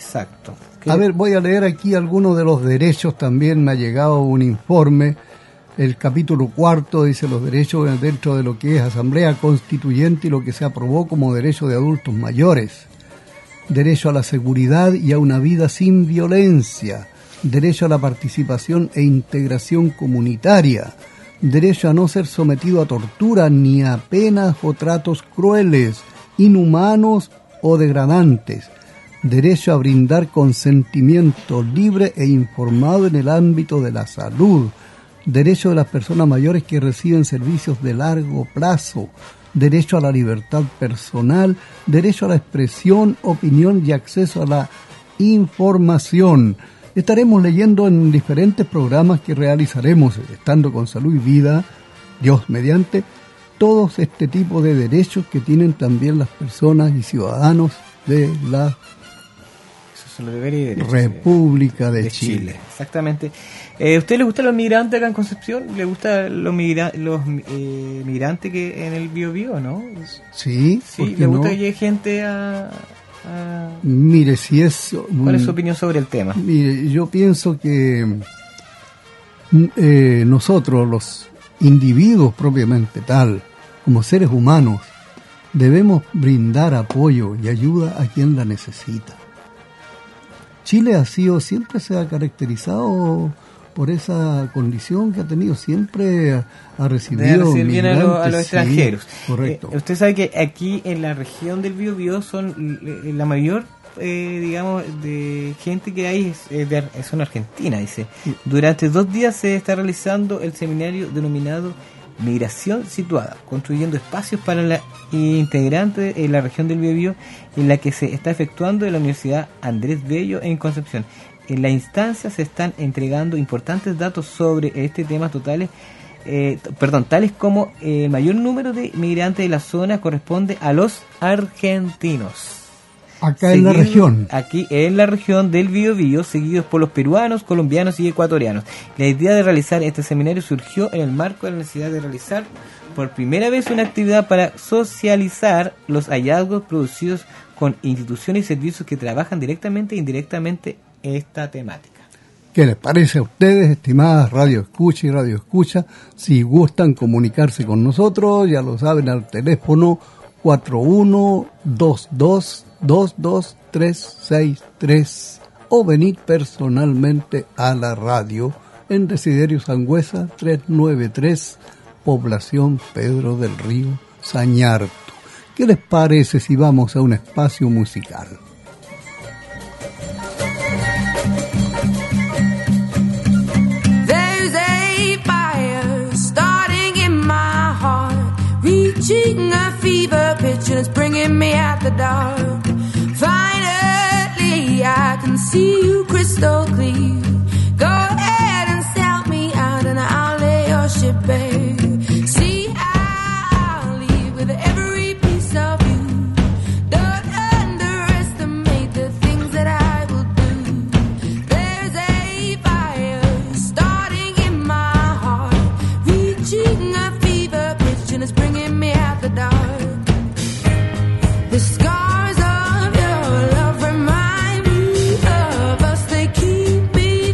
Exacto. A ver, voy a leer aquí algunos de los derechos. También me ha llegado un informe. El capítulo 4 dice los derechos dentro de lo que es Asamblea Constituyente y lo que se aprobó como derecho de adultos mayores. Derecho a la seguridad y a una vida sin violencia. Derecho a la participación e integración comunitaria. Derecho a no ser sometido a tortura ni a penas o tratos crueles, inhumanos o degradantes. Derecho a brindar consentimiento libre e informado en el ámbito de la salud. Derecho de las personas mayores que reciben servicios de largo plazo. Derecho a la libertad personal. Derecho a la expresión, opinión y acceso a la información. Estaremos leyendo en diferentes programas que realizaremos, estando con Salud y Vida, Dios mediante, todos este tipo de derechos que tienen también las personas y ciudadanos de la República de Chile. Exactamente. ¿A usted le gustan los migrantes acá en Concepción? ¿Le gustan los migrantes que en el Biobío, no? Sí. ¿Le gusta que llegue gente a...? Mire, si es... ¿Cuál es su opinión sobre el tema? Mire, yo pienso que nosotros, los individuos propiamente tal, como seres humanos, debemos brindar apoyo y ayuda a quien la necesita. Chile siempre se ha caracterizado por esa condición que ha tenido, siempre ha recibido bien a los extranjeros. Correcto. Usted sabe que aquí en la región del Biobío son la mayor, digamos, de gente que hay son argentina, dice. Durante 2 días se está realizando el seminario denominado Migración Situada, construyendo espacios para la integrante en la región del Biobío, en la que se está efectuando en la Universidad Andrés Bello en Concepción. En la instancia se están entregando importantes datos sobre este tema tales como el mayor número de migrantes de la zona corresponde a los argentinos. En la región. Aquí en la región del Biobío, seguidos por los peruanos, colombianos y ecuatorianos. La idea de realizar este seminario surgió en el marco de la necesidad de realizar por primera vez una actividad para socializar los hallazgos producidos con instituciones y servicios que trabajan directamente e indirectamente esta temática. ¿Qué les parece a ustedes, estimadas Radio Escucha y Radio Escucha? Si gustan comunicarse con nosotros, ya lo saben, al teléfono 4122222363 o venir personalmente a la radio en Desiderio Sangüesa 393, población Pedro del Río, Sañarto. ¿Qué les parece si vamos a un espacio musical? Reaching a fever pitch and it's bringing me out the dark. Finally, I can see you crystal clear. Go ahead and sell me out and I'll lay your ship bare. See, I'll leave with every piece of you. Don't underestimate the things that I will do. There's a fire starting in my heart, reaching a fever pitch and it's bringing me out the dark. The scars of your love remind me of us. They keep me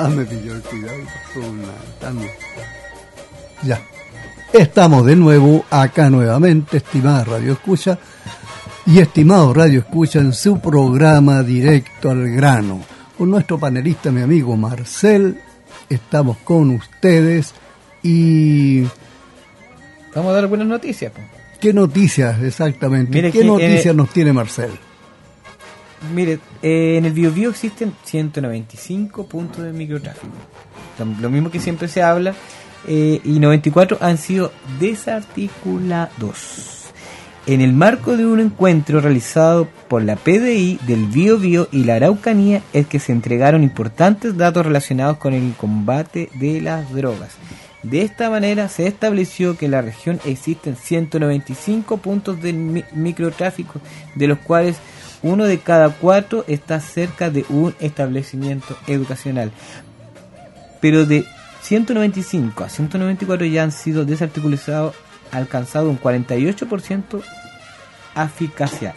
Me pilló el cuidado y pasó una también. Ya. Estamos de nuevo acá nuevamente, estimada Radio Escucha y estimado Radio Escucha, en su programa Directo al Grano. Con nuestro panelista, mi amigo Marcel, estamos con ustedes y... Vamos a dar buenas noticias. ¿Qué noticias exactamente? Mire, ¿Qué noticias nos tiene Marcel? Mire, en el Biobío existen 195 puntos de microtráfico. Lo mismo que siempre se habla, y 94 han sido desarticulados. En el marco de un encuentro realizado por la PDI del Biobío y la Araucanía es que se entregaron importantes datos relacionados con el combate de las drogas. De esta manera se estableció que en la región existen 195 puntos de microtráfico, de los cuales uno de cada 4 está cerca de un establecimiento educacional. Pero de 195 a 194 ya han sido desarticulados, alcanzado un 48% eficacia.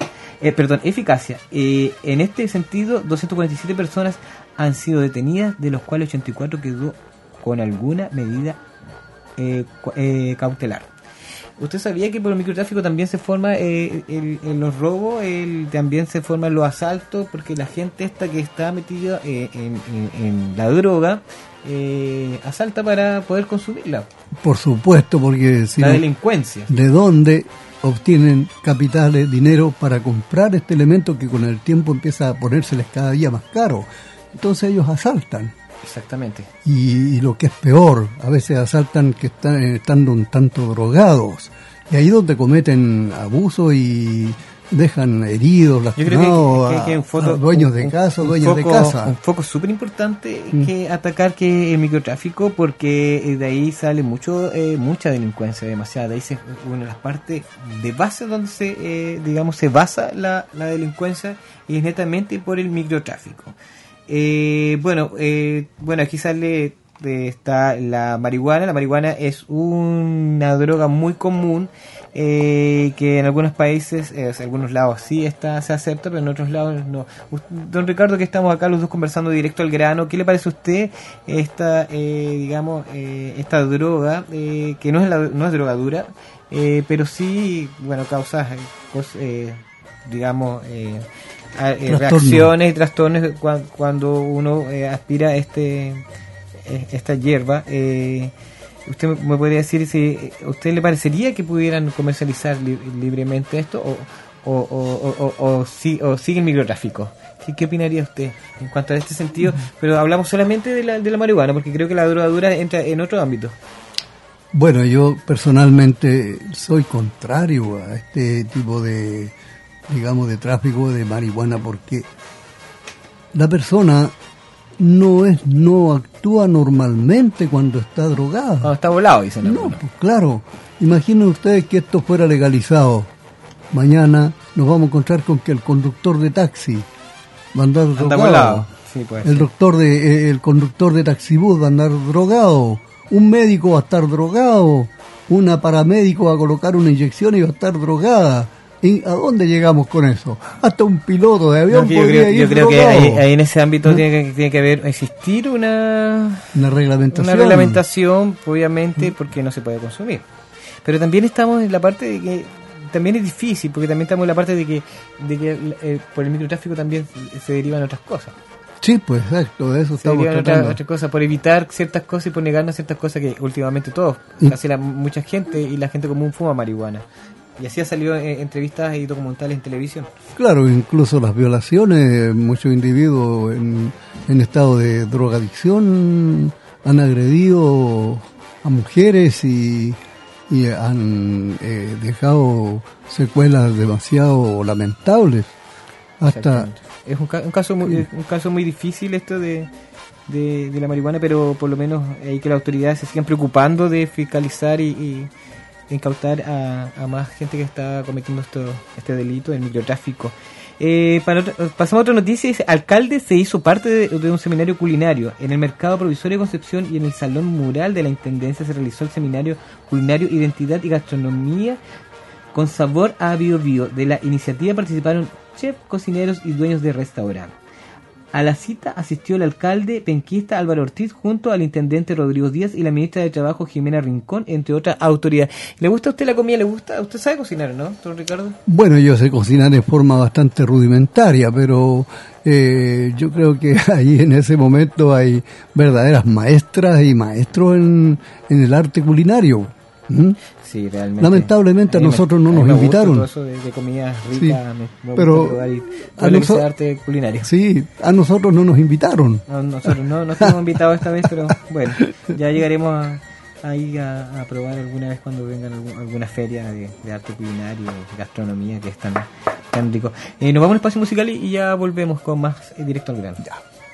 En este sentido, 247 personas han sido detenidas, de los cuales 84 quedó con alguna medida cautelar. ¿Usted sabía que por el microtráfico también se forma los robos, también se forman los asaltos? Porque la gente esta que está metida en la droga asalta para poder consumirla. Por supuesto, porque si la no, delincuencia. ¿De dónde obtienen capitales, dinero para comprar este elemento que con el tiempo empieza a ponérseles cada día más caro? Entonces ellos asaltan. Exactamente. Y lo que es peor, a veces asaltan que estando un tanto drogados. Y ahí donde cometen abuso y dejan heridos, lastimados a dueños de casa, dueñas de casa. Un foco súper importante que atacar, que el microtráfico, porque de ahí sale mucha delincuencia, demasiada. De ahí es una de las partes de base donde se basa la delincuencia, y es netamente por el microtráfico. Bueno, aquí sale, está la marihuana. La marihuana es una droga muy común, que en algunos países, en algunos lados sí se acepta, pero en otros lados no. Don Ricardo, que estamos acá los dos conversando directo al grano, ¿qué le parece a usted esta droga, que no es drogadura, pero sí, causa reacciones y trastornos cuando uno aspira esta hierba? ¿Usted me podría decir si a usted le parecería que pudieran comercializar libremente esto o sigue el microtráfico? ¿Qué opinaría usted en cuanto a este sentido? Pero hablamos solamente de la marihuana, porque creo que la drogadura entra en otro ámbito. Bueno, yo personalmente soy contrario a este tipo de tráfico de marihuana, porque la persona no actúa normalmente cuando está drogada. Cuando está volado, dicen. No, pues claro. Imaginen ustedes que esto fuera legalizado. Mañana nos vamos a encontrar con que el conductor de taxi va a andar drogado. Volado. Sí, puede ser. El conductor de taxibús va a andar drogado. Un médico va a estar drogado. Una paramédico va a colocar una inyección y va a estar drogada. ¿Y a dónde llegamos con eso? Hasta un piloto de avión podría ir drogado. Yo creo que ahí en ese ámbito tiene que existir una reglamentación, obviamente, porque no se puede consumir. Pero también estamos en la parte de que también es difícil, porque también estamos en la parte de que por el microtráfico también se derivan otras cosas. Sí, pues exacto, de eso estamos tratando. Otras cosas, por evitar ciertas cosas y por negarnos ciertas cosas que últimamente mucha gente y la gente común fuma marihuana. Y así ha salido en entrevistas y documentales en televisión. Claro, incluso las violaciones, muchos individuos en estado de drogadicción han agredido a mujeres y han dejado secuelas demasiado lamentables. Hasta es un caso muy difícil esto de la marihuana, pero por lo menos hay que las autoridades se sigan preocupando de fiscalizar y incautar a más gente que está cometiendo este delito del microtráfico. Pasamos a otra noticia. Dice: alcalde se hizo parte de un seminario culinario en el Mercado Provisorio de Concepción, y en el Salón Mural de la Intendencia se realizó el seminario culinario Identidad y Gastronomía con sabor a Biobío. De la iniciativa participaron chefs, cocineros y dueños de restaurantes. A la cita asistió el alcalde penquista Álvaro Ortiz junto al intendente Rodrigo Díaz y la ministra de Trabajo Jimena Rincón, entre otras autoridades. ¿Le gusta a usted la comida? ¿Le gusta? ¿Usted sabe cocinar, no, don Ricardo? Bueno, yo sé cocinar de forma bastante rudimentaria, pero yo creo que ahí en ese momento hay verdaderas maestras y maestros en el arte culinario. ¿Mm? Sí, realmente. Lamentablemente a nosotros no nos invitaron. Todo eso de comida rica, sí, pero a arte culinario. Sí, a nosotros no nos invitaron. No, nosotros no estuvimos invitados esta vez, pero bueno, ya llegaremos a probar alguna vez cuando vengan alguna feria de arte culinario, de gastronomía, que es tan rico. Nos vamos al espacio musical y ya volvemos con más directo al grano. Ya.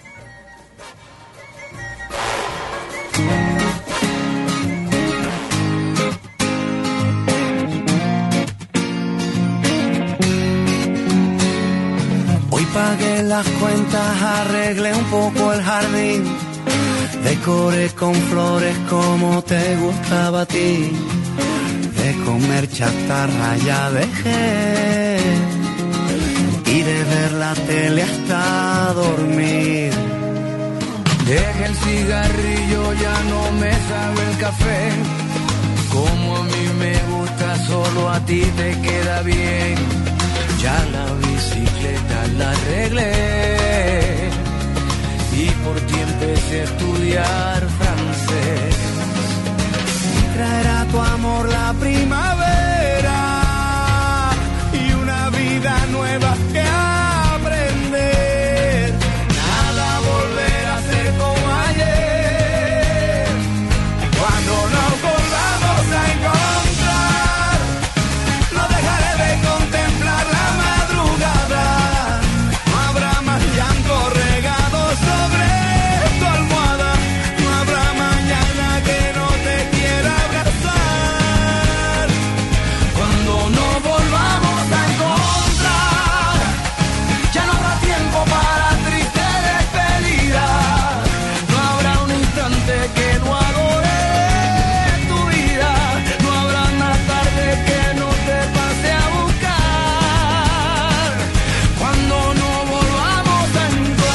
Pagué las cuentas, arreglé un poco el jardín, decoré con flores como te gustaba a ti, de comer chatarra ya dejé, y de ver la tele hasta dormir. Dejé el cigarrillo, ya no me sabe el café, como a mí me gusta, solo a ti te queda bien. Ya la bicicleta la arreglé y por ti empecé a estudiar francés. Y traerá tu amor la primavera y una vida nueva que aprender. Nada volver a ser como ayer. Cuando nos volvamos a encontrar, no dejaré de contemplar la madrugada. No habrá más llanto regado sobre tu almohada. No habrá mañana que no te quiera abrazar. Cuando nos volvamos a encontrar, ya no habrá tiempo para triste despedida. No habrá un instante que no adore tu vida. No habrá una tarde que no te pase a buscar. Cuando nos volvamos a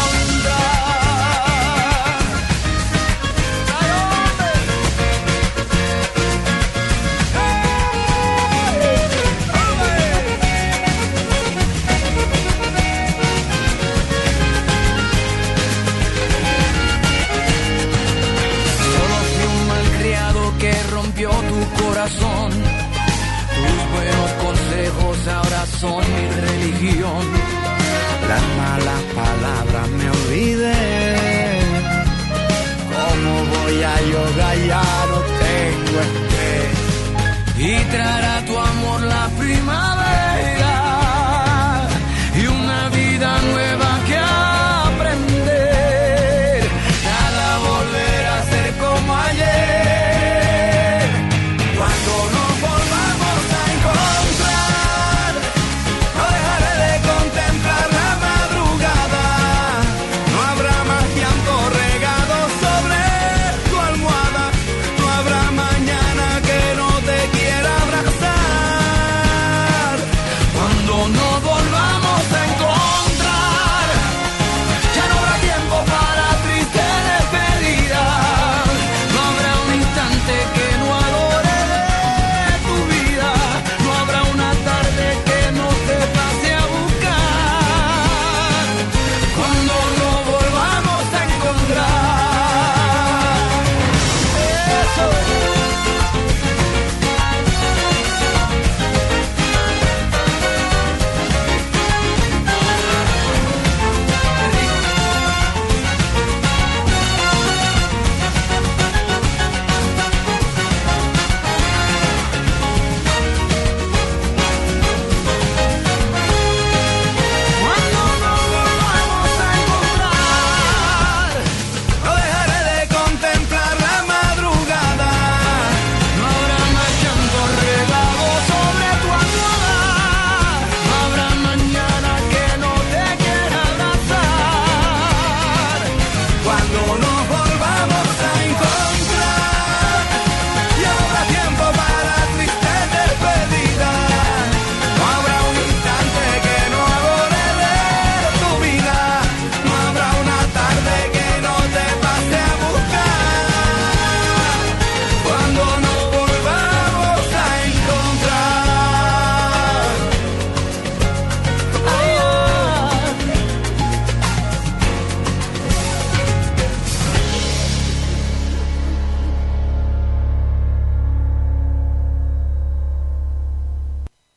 Solo fui un malcriado que rompió tu corazón. Tus buenos consejos ahora son mi religión. Las malas palabras me olvidé. ¿Cómo voy a yoga? Ya no tengo estrés. Y traerá tu amor la primavera y una vida nueva que aprender. Nada volverá a ser como ayer. Cuando nos volvamos a encontrar, no dejaré de contemplar la madrugada. No habrá más llanto regado sobre tu almohada. No habrá mañana que no te quiera abrazar.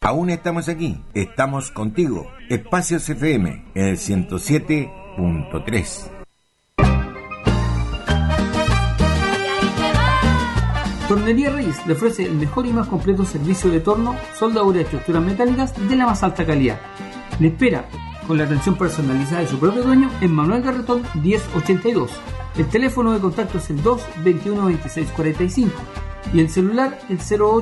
Aún estamos aquí, estamos contigo. Espacios FM en el 107.3. Tornería Reyes le ofrece el mejor y más completo servicio de torno, soldadura de estructuras metálicas de la más alta calidad. Le espera con la atención personalizada de su propio dueño en Manuel Garretón 1082. El teléfono de contacto es el 221-2645 y el celular el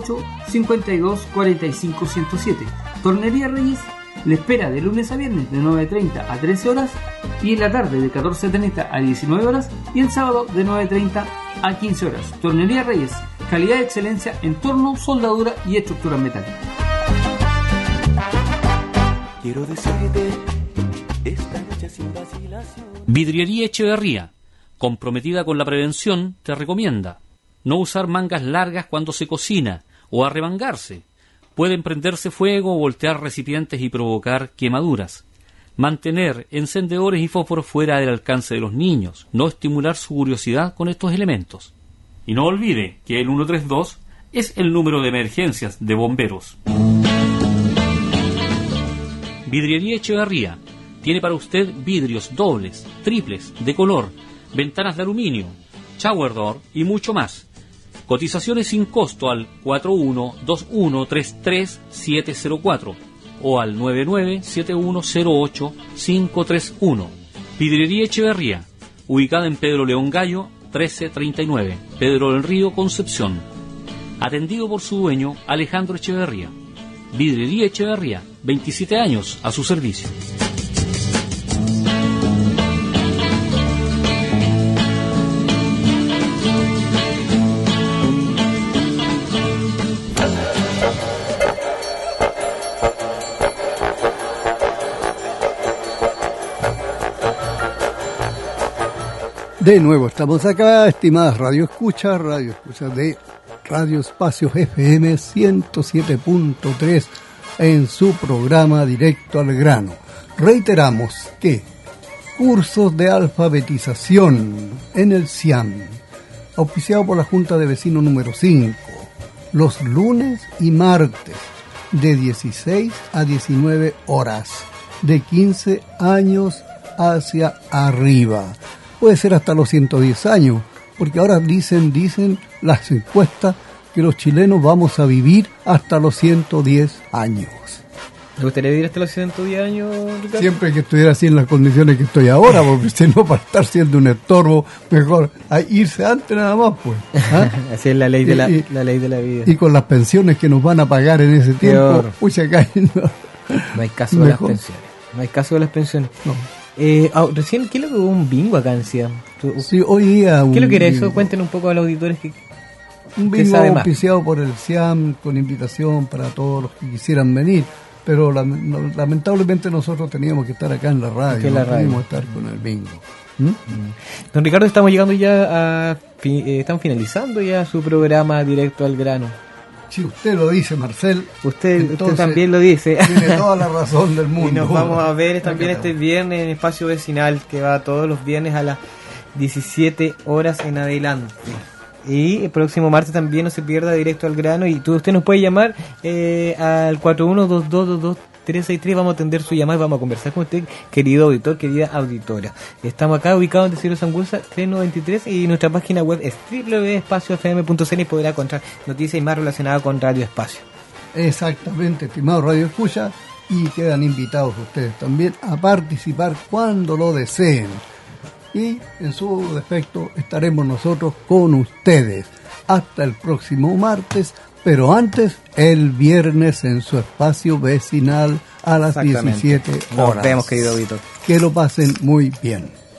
08-52-45-107. Tornería Reyes le espera de lunes a viernes de 9:30 a 13 horas y en la tarde de 14:30 a 19 horas y el sábado de 9:30 a 15 horas. Tornería Reyes, calidad de excelencia en torno, soldadura y estructuras metálicas. Quiero decirte esta noche sin vacilación. Vidriería Echeverría, comprometida con la prevención, te recomienda no usar mangas largas cuando se cocina o arremangarse. Pueden prenderse fuego o voltear recipientes y provocar quemaduras. Mantener encendedores y fósforos fuera del alcance de los niños. No estimular su curiosidad con estos elementos. Y no olvide que el 132 es el número de emergencias de bomberos. Vidriería Echeverría tiene para usted vidrios dobles, triples, de color, ventanas de aluminio, shower door y mucho más. Cotizaciones sin costo al 4121333704 o al 997108-531. Vidriería Echeverría, ubicada en Pedro León Gallo 1339, Pedro del Río, Concepción. Atendido por su dueño Alejandro Echeverría. Vidriería Echeverría, 27 años a su servicio. De nuevo estamos acá, estimadas Radio Escucha de Radio Espacios FM 107.3 en su programa Directo al Grano. Reiteramos que cursos de alfabetización en el CIAM, auspiciado por la Junta de Vecinos número 5, los lunes y martes de 16 a 19 horas, de 15 años hacia arriba. Puede ser hasta los 110 años, porque ahora dicen las encuestas que los chilenos vamos a vivir hasta los 110 años. ¿Te gustaría vivir hasta los 110 años, Ricardo? Siempre que estuviera así en las condiciones que estoy ahora, porque si no, para estar siendo un estorbo, mejor irse antes nada más, pues. ¿Ah? Así es la ley de la ley de la vida. Y con las pensiones que nos van a pagar en ese tiempo, pucha, acá no hay caso de las pensiones. No hay caso de las pensiones. No. Recién, ¿qué es lo que hubo un bingo acá en CIAM? Sí, hoy día ¿qué es lo que era eso? Cuéntenos un poco a los auditores que un bingo auspiciado por el CIAM con invitación para todos los que quisieran venir, pero lamentablemente nosotros teníamos que estar acá en la radio, no pudimos estar con el bingo. Don Ricardo, estamos llegando ya estamos finalizando ya su programa Directo al Grano. Si usted lo dice, Marcel, usted también lo dice. Tiene toda la razón del mundo. Y nos vamos a ver también este viernes en Espacio Vecinal, que va todos los viernes a las 17 horas en adelante. Y el próximo martes también no se pierda Directo al Grano. Y usted nos puede llamar al 4122222363. Vamos a atender su llamada y vamos a conversar con usted, querido auditor, querida auditora. Estamos acá ubicados en Cielo Sangüesa 393 y nuestra página web es www.espaciofm.cl y podrá encontrar noticias más relacionadas con Radio Espacio. Exactamente, estimado Radio Escucha, y quedan invitados ustedes también a participar cuando lo deseen. Y en su defecto estaremos nosotros con ustedes hasta el próximo martes, pero antes el viernes en su espacio vecinal a las 17 horas. Nos vemos, querido auditor. Que lo pasen muy bien.